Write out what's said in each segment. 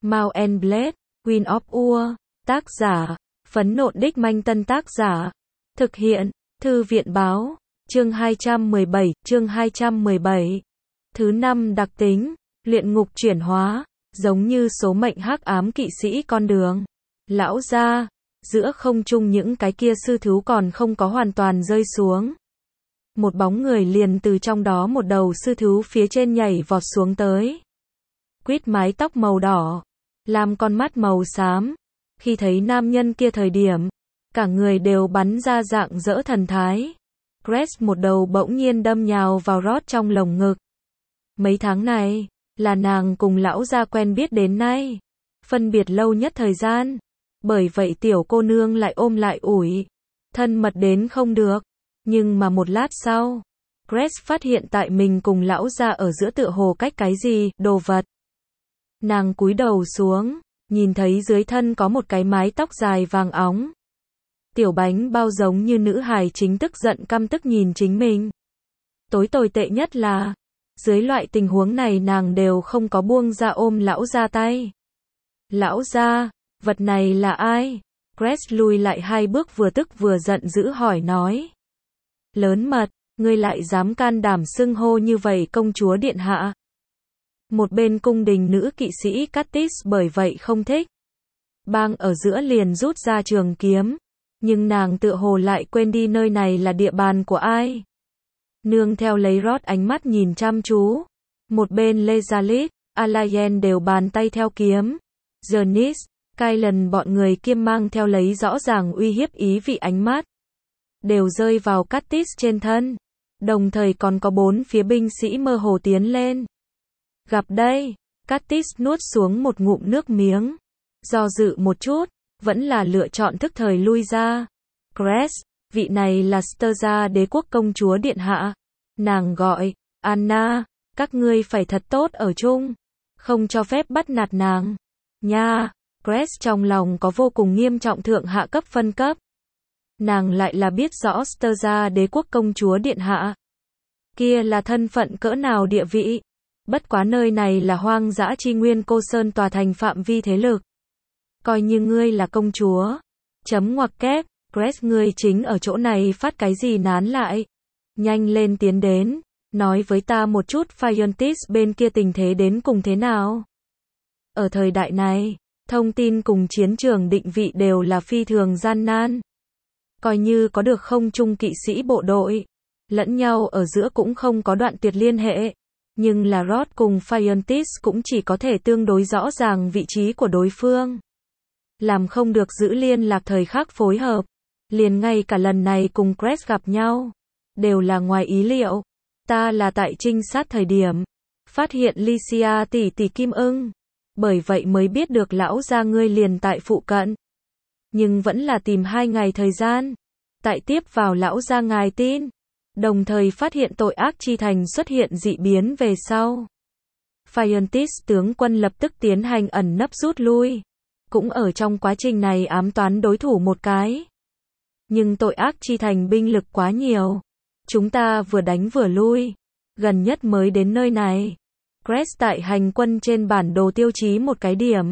Mount and Blade, Queen of War, tác giả, Phấn Nộn Đích Manh Tân tác giả, thực hiện, Thư viện báo, chương 217, Thứ 5 đặc tính, luyện ngục chuyển hóa, giống như số mệnh hắc ám kỵ sĩ con đường. Lão gia, giữa không trung những cái kia sư thú còn không có hoàn toàn rơi xuống. Một bóng người liền từ trong đó một đầu sư thú phía trên nhảy vọt xuống tới. Quýt mái tóc màu đỏ, làm con mắt màu xám. Khi thấy nam nhân kia thời điểm, cả người đều bắn ra dạng dỡ thần thái. Crest một đầu bỗng nhiên đâm nhào vào Rod trong lồng ngực. Mấy tháng này, là nàng cùng lão gia quen biết đến nay. Phân biệt lâu nhất thời gian. Bởi vậy tiểu cô nương lại ôm lại ủi. Thân mật đến không được. Nhưng mà một lát sau, Crest phát hiện tại mình cùng lão gia ở giữa tựa hồ cách cái gì, đồ vật. Nàng cúi đầu xuống, nhìn thấy dưới thân có một cái mái tóc dài vàng óng. Tiểu bánh bao giống như nữ hài chính tức giận căm tức nhìn chính mình. Tối tồi tệ nhất là, dưới loại tình huống này nàng đều không có buông ra ôm lão gia tay. Lão gia, vật này là ai? Crest lùi lại 2 bước vừa tức vừa giận dữ hỏi nói. Lớn mật, ngươi lại dám can đảm xưng hô như vậy công chúa điện hạ. Một bên cung đình nữ kỵ sĩ Katniss bởi vậy không thích. Bang ở giữa liền rút ra trường kiếm. Nhưng nàng tựa hồ lại quên đi nơi này là địa bàn của ai. Nương theo lấy Rod ánh mắt nhìn chăm chú. Một bên Lezalit, Alayen đều bàn tay theo kiếm. Janice, Kylan bọn người kiêm mang theo lấy rõ ràng uy hiếp ý vị ánh mắt. Đều rơi vào Katniss trên thân. Đồng thời còn có 4 phía binh sĩ mơ hồ tiến lên. Gặp đây, Katniss nuốt xuống một ngụm nước miếng. Do dự một chút, vẫn là lựa chọn thức thời lui ra. Crest, vị này là Sterza đế quốc công chúa điện hạ. Nàng gọi, Anna, các ngươi phải thật tốt ở chung. Không cho phép bắt nạt nàng. Nha, Crest trong lòng có vô cùng nghiêm trọng thượng hạ cấp phân cấp. Nàng lại là biết rõ Sterza đế quốc công chúa điện hạ. Kia là thân phận cỡ nào địa vị. Bất quá nơi này là hoang dã chi nguyên cô sơn tòa thành phạm vi thế lực. Coi như ngươi là công chúa. Chấm ngoặc kép, Crest ngươi chính ở chỗ này phát cái gì nán lại. Nhanh lên tiến đến, nói với ta một chút Fiontis bên kia tình thế đến cùng thế nào. Ở thời đại này, thông tin cùng chiến trường định vị đều là phi thường gian nan. Coi như có được không trung kỵ sĩ bộ đội, lẫn nhau ở giữa cũng không có đoạn tuyệt liên hệ. Nhưng là Rod cùng Fiontis cũng chỉ có thể tương đối rõ ràng vị trí của đối phương. Làm không được giữ liên lạc thời khắc phối hợp. Liền ngay cả lần này cùng Crest gặp nhau. Đều là ngoài ý liệu. Ta là tại trinh sát thời điểm. Phát hiện Lycia tỷ tỷ Kim Ưng. Bởi vậy mới biết được lão gia ngươi liền tại phụ cận. Nhưng vẫn là tìm 2 ngày thời gian. Tại tiếp vào lão gia ngài tin. Đồng thời phát hiện tội ác chi thành xuất hiện dị biến về sau. Fiontis tướng quân lập tức tiến hành ẩn nấp rút lui. Cũng ở trong quá trình này ám toán đối thủ một cái. Nhưng tội ác chi thành binh lực quá nhiều. Chúng ta vừa đánh vừa lui. Gần nhất mới đến nơi này. Crest tại hành quân trên bản đồ tiêu chí một cái điểm.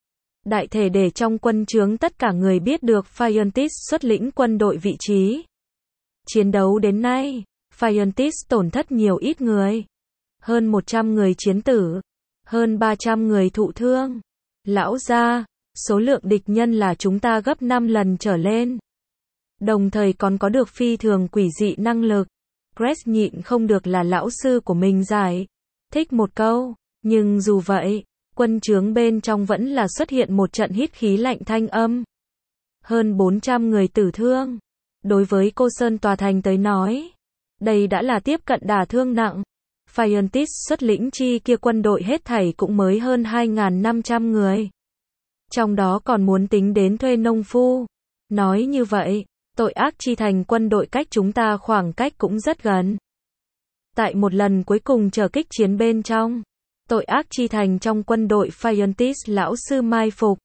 Đại thể để trong quân trướng tất cả người biết được Fiontis xuất lĩnh quân đội vị trí. Chiến đấu đến nay, Fiontis tổn thất nhiều ít người. Hơn 100 người chiến tử. Hơn 300 người thụ thương. Lão gia, số lượng địch nhân là chúng ta gấp 5 lần trở lên. Đồng thời còn có được phi thường quỷ dị năng lực. Crest nhịn không được là lão sư của mình giải. Thích một câu. Nhưng dù vậy, quân trướng bên trong vẫn là xuất hiện một trận hít khí lạnh thanh âm. Hơn 400 người tử thương. Đối với cô Sơn tòa thành tới nói, đây đã là tiếp cận đả thương nặng. Fiontis xuất lĩnh chi kia quân đội hết thảy cũng mới hơn 2.500 người. Trong đó còn muốn tính đến thuê nông phu. Nói như vậy, tội ác chi thành quân đội cách chúng ta khoảng cách cũng rất gần. Tại một lần cuối cùng chờ kích chiến bên trong, tội ác chi thành trong quân đội Fiontis lão sư mai phục.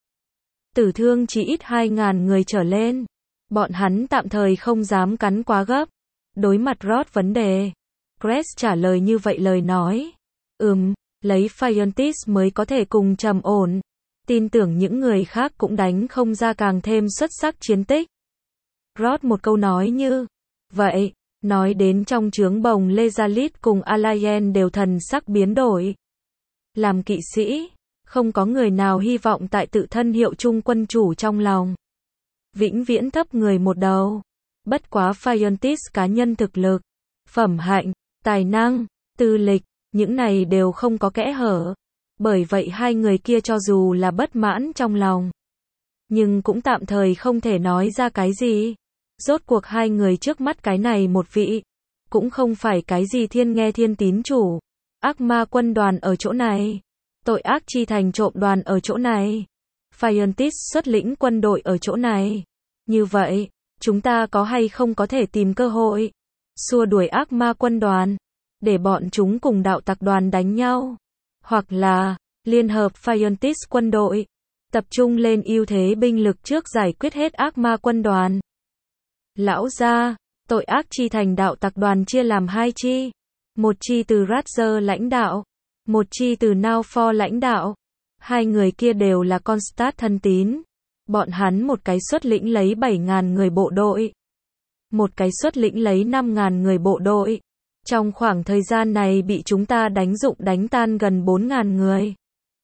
Tử thương chỉ ít 2.000 người trở lên. Bọn hắn tạm thời không dám cắn quá gấp. Đối mặt Rod vấn đề, Crest trả lời như vậy lời nói. Lấy Fiontis mới có thể cùng trầm ổn. tin tưởng những người khác cũng đánh không ra càng thêm xuất sắc chiến tích. Rod một câu nói như vậy, nói đến trong trướng bồng Lezalit cùng Alayen đều thần sắc biến đổi. Làm kỵ sĩ, không có người nào hy vọng tại tự thân hiệu chung quân chủ trong lòng. Vĩnh viễn thấp người một đầu. Bất quá Phiontis cá nhân thực lực, phẩm hạnh, tài năng, tư lịch, những này đều không có kẽ hở. Bởi vậy hai người kia cho dù là bất mãn trong lòng, nhưng cũng tạm thời không thể nói ra cái gì. Rốt cuộc hai người trước mắt cái này một vị, cũng không phải cái gì thiên nghe thiên tín chủ. Ác ma quân đoàn ở chỗ này. Tội ác chi thành trộm đoàn ở chỗ này. Phiontis xuất lĩnh quân đội ở chỗ này. Như vậy, chúng ta có hay không có thể tìm cơ hội xua đuổi ác ma quân đoàn, để bọn chúng cùng đạo tặc đoàn đánh nhau, hoặc là liên hợp Phiontis quân đội, tập trung lên ưu thế binh lực trước giải quyết hết ác ma quân đoàn. Lão gia, tội ác chi thành đạo tặc đoàn chia làm hai chi, một chi từ Ratzer lãnh đạo, một chi từ Naofor lãnh đạo. Hai người kia đều là Constat thân tín. Bọn hắn một cái xuất lĩnh lấy 7.000 người bộ đội, một cái xuất lĩnh lấy 5.000 người bộ đội. Trong khoảng thời gian này bị chúng ta đánh dụng đánh tan gần 4.000 người.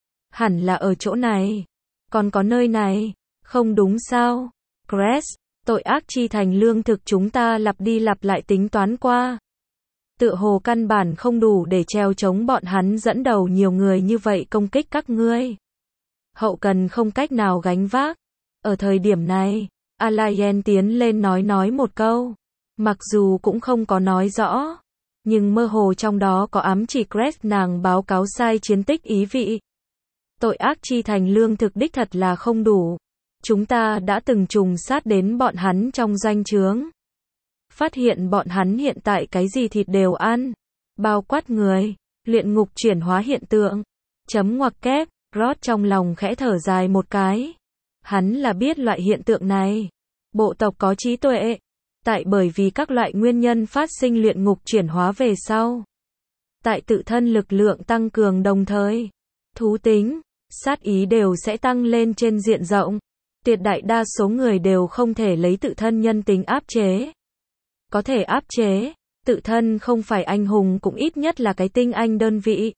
Hẳn là ở chỗ này. Còn có nơi này, không đúng sao? Crest, tội ác chi thành lương thực chúng ta lặp đi lặp lại tính toán qua. Tựa hồ căn bản không đủ để treo chống bọn hắn dẫn đầu nhiều người như vậy công kích các ngươi. Hậu cần không cách nào gánh vác. Ở thời điểm này, Alayen tiến lên nói một câu. Mặc dù cũng không có nói rõ, nhưng mơ hồ trong đó có ám chỉ Crest nàng báo cáo sai chiến tích ý vị. Tội ác chi thành lương thực đích thật là không đủ. Chúng ta đã từng trùng sát đến bọn hắn trong doanh trướng. Phát hiện bọn hắn hiện tại cái gì thịt đều ăn. Bao quát người, luyện ngục chuyển hóa hiện tượng. Chấm ngoặc kép, Rod trong lòng khẽ thở dài một cái. Hắn là biết loại hiện tượng này. Bộ tộc có trí tuệ. Tại bởi vì các loại nguyên nhân phát sinh luyện ngục chuyển hóa về sau. Tại tự thân lực lượng tăng cường đồng thời. Thú tính, sát ý đều sẽ tăng lên trên diện rộng. Tuyệt đại đa số người đều không thể lấy tự thân nhân tính áp chế. Có thể áp chế, tự thân không phải anh hùng cũng ít nhất là cái tinh anh đơn vị.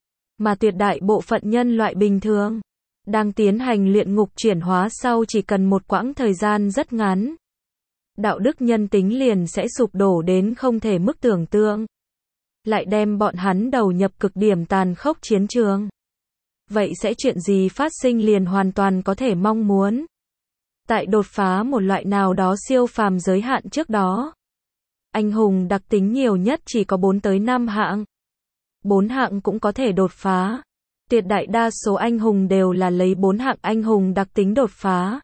Mà tuyệt đại bộ phận nhân loại bình thường, đang tiến hành luyện ngục chuyển hóa sau chỉ cần một quãng thời gian rất ngắn. Đạo đức nhân tính liền sẽ sụp đổ đến không thể mức tưởng tượng. Lại đem bọn hắn đầu nhập cực điểm tàn khốc chiến trường. Vậy sẽ chuyện gì phát sinh liền hoàn toàn có thể mong muốn. Tại đột phá một loại nào đó siêu phàm giới hạn trước đó. Anh hùng đặc tính nhiều nhất chỉ có 4 tới 5 hạng. 4 hạng cũng có thể đột phá. Tuyệt đại đa số anh hùng đều là lấy 4 hạng anh hùng đặc tính đột phá.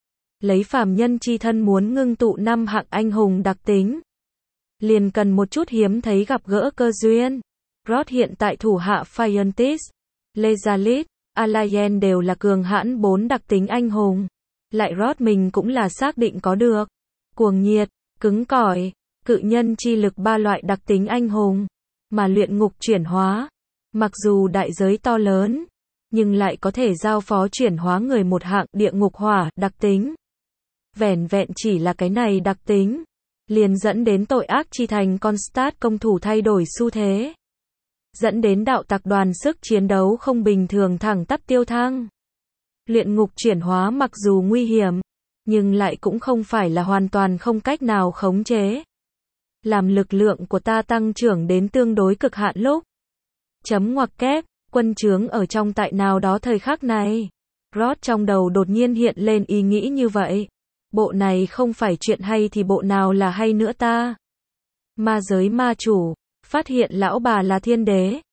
Lấy phàm nhân chi thân muốn ngưng tụ 5 hạng anh hùng đặc tính. Liền cần một chút hiếm thấy gặp gỡ cơ duyên. Rod hiện tại thủ hạ Phiontis, Lezalit, Alayen đều là cường hãn 4 đặc tính anh hùng. Lại Rod mình cũng là xác định có được. Cuồng nhiệt, cứng cỏi, cự nhân chi lực 3 loại đặc tính anh hùng. Mà luyện ngục chuyển hóa, mặc dù đại giới to lớn, nhưng lại có thể giao phó chuyển hóa người một hạng địa ngục hỏa đặc tính. Vẻn vẹn chỉ là cái này đặc tính, liền dẫn đến tội ác chi thành Constat công thủ thay đổi xu thế. Dẫn đến đạo tặc đoàn sức chiến đấu không bình thường thẳng tắp tiêu thăng. Luyện ngục chuyển hóa mặc dù nguy hiểm, nhưng lại cũng không phải là hoàn toàn không cách nào khống chế. Làm lực lượng của ta tăng trưởng đến tương đối cực hạn lúc. Chấm ngoặc kép, quân trướng ở trong tại nào đó thời khắc này. Rod trong đầu đột nhiên hiện lên ý nghĩ như vậy. Bộ này không phải chuyện hay thì bộ nào là hay nữa ta. Ma giới ma chủ, phát hiện lão bà là thiên đế.